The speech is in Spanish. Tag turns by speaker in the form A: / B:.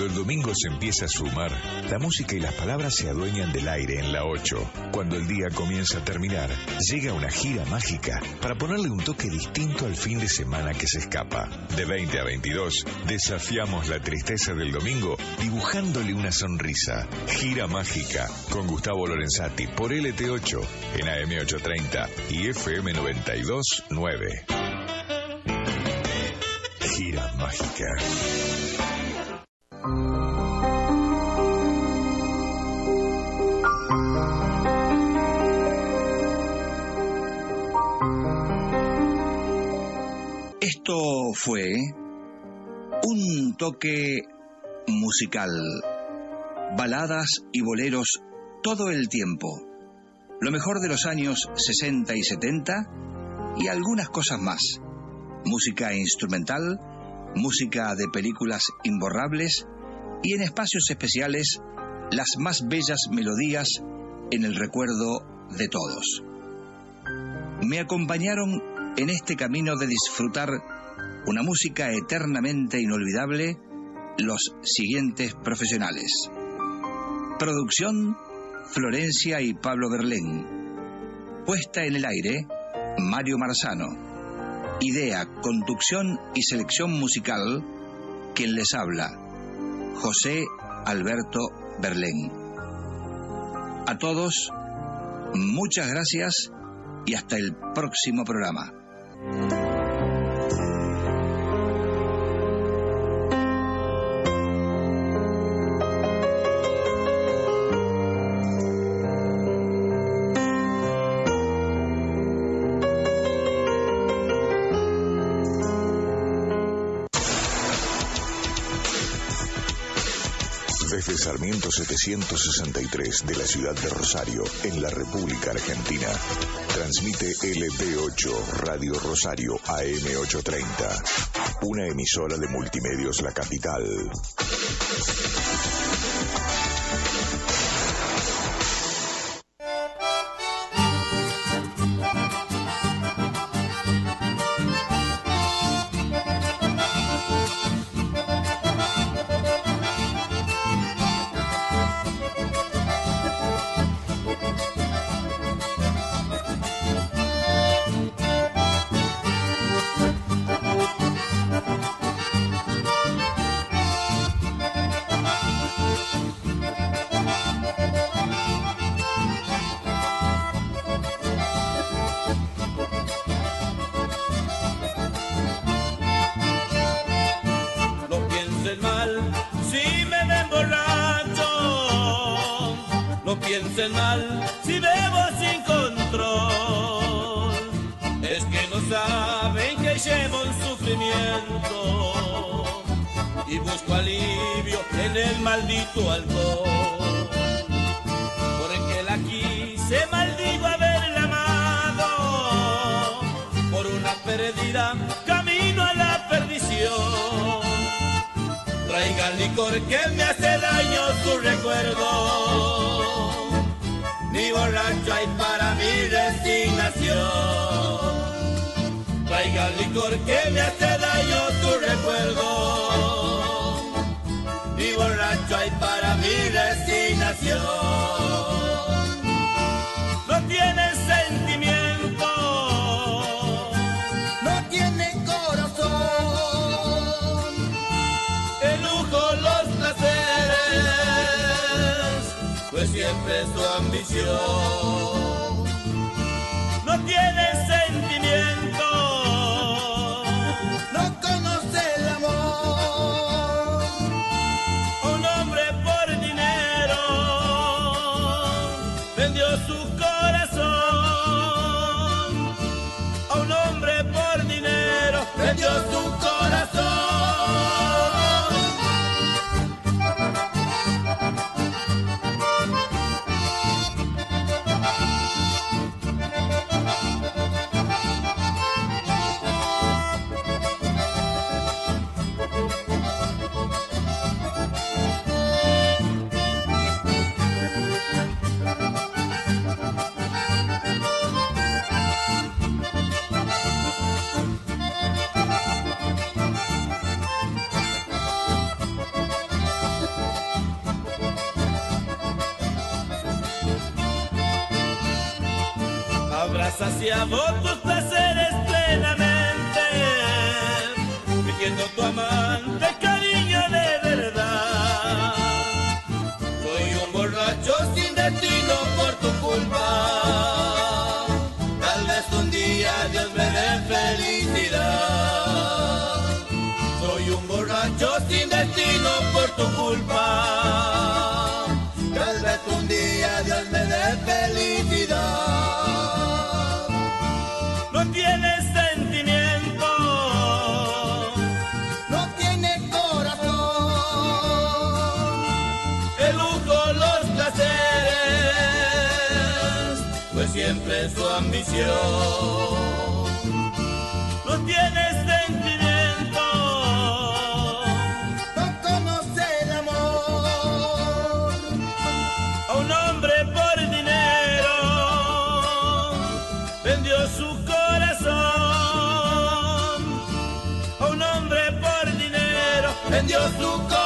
A: el domingo se empieza a sumar, la música y las palabras se adueñan del aire en la 8. Cuando el día comienza a terminar, llega una gira mágica para ponerle un toque distinto al fin de semana que se escapa. De 20 a 22, desafiamos la tristeza del domingo dibujándole una sonrisa. Gira mágica con Gustavo Lorenzati por LT8 en AM830 y FM 92.9. Gira mágica.
B: Esto fue un toque musical, baladas y boleros todo el tiempo, lo mejor de los años 60 y 70 y algunas cosas más, música instrumental, música de películas imborrables y en espacios especiales las más bellas melodías en el recuerdo de todos. Me acompañaron en este camino de disfrutar una música eternamente inolvidable los siguientes profesionales. Producción, Florencia y Pablo Berlén. Puesta en el aire, Mario Marzano. Idea, conducción y selección musical, quien les habla, José Alberto Berlén. A todos, muchas gracias y hasta el próximo programa.
A: Desde Sarmiento 763 de la ciudad de Rosario, en la República Argentina, transmite LT8 Radio Rosario AM830, una emisora de Multimedios La Capital.
C: Piensen mal si bebo sin control, es que no saben que llevo un sufrimiento y busco alivio en el maldito alcohol, porque la quise, maldigo haberla amado, por una perdida camino a la perdición. Traiga licor que me hace daño su recuerdo, ni borracho hay para mi resignación. Traiga licor que me hace daño tu recuerdo, ni borracho hay para mi resignación. No tiene sentimiento, no tiene corazón, el lujo, los placeres, pues siempre su ambición. No tiene sentimiento, no conoce el amor. Un hombre por dinero vendió su corazón. A un hombre por dinero vendió su corazón. ha saciado tus placeres plenamente, fingiendo tu amante cariño de verdad. Soy un borracho sin destino por tu culpa, tal vez un día Dios me dé felicidad. Soy un borracho sin destino por tu culpa, tal vez un día Dios me dé felicidad. No tienes sentimiento,
D: no tiene corazón,
C: el lujo, los placeres, pues siempre su ambición. No tienes sentimiento,
D: no conoce el amor,
C: a un hombre por dinero vendió su corazón. A un hombre por dinero vendió su corazón.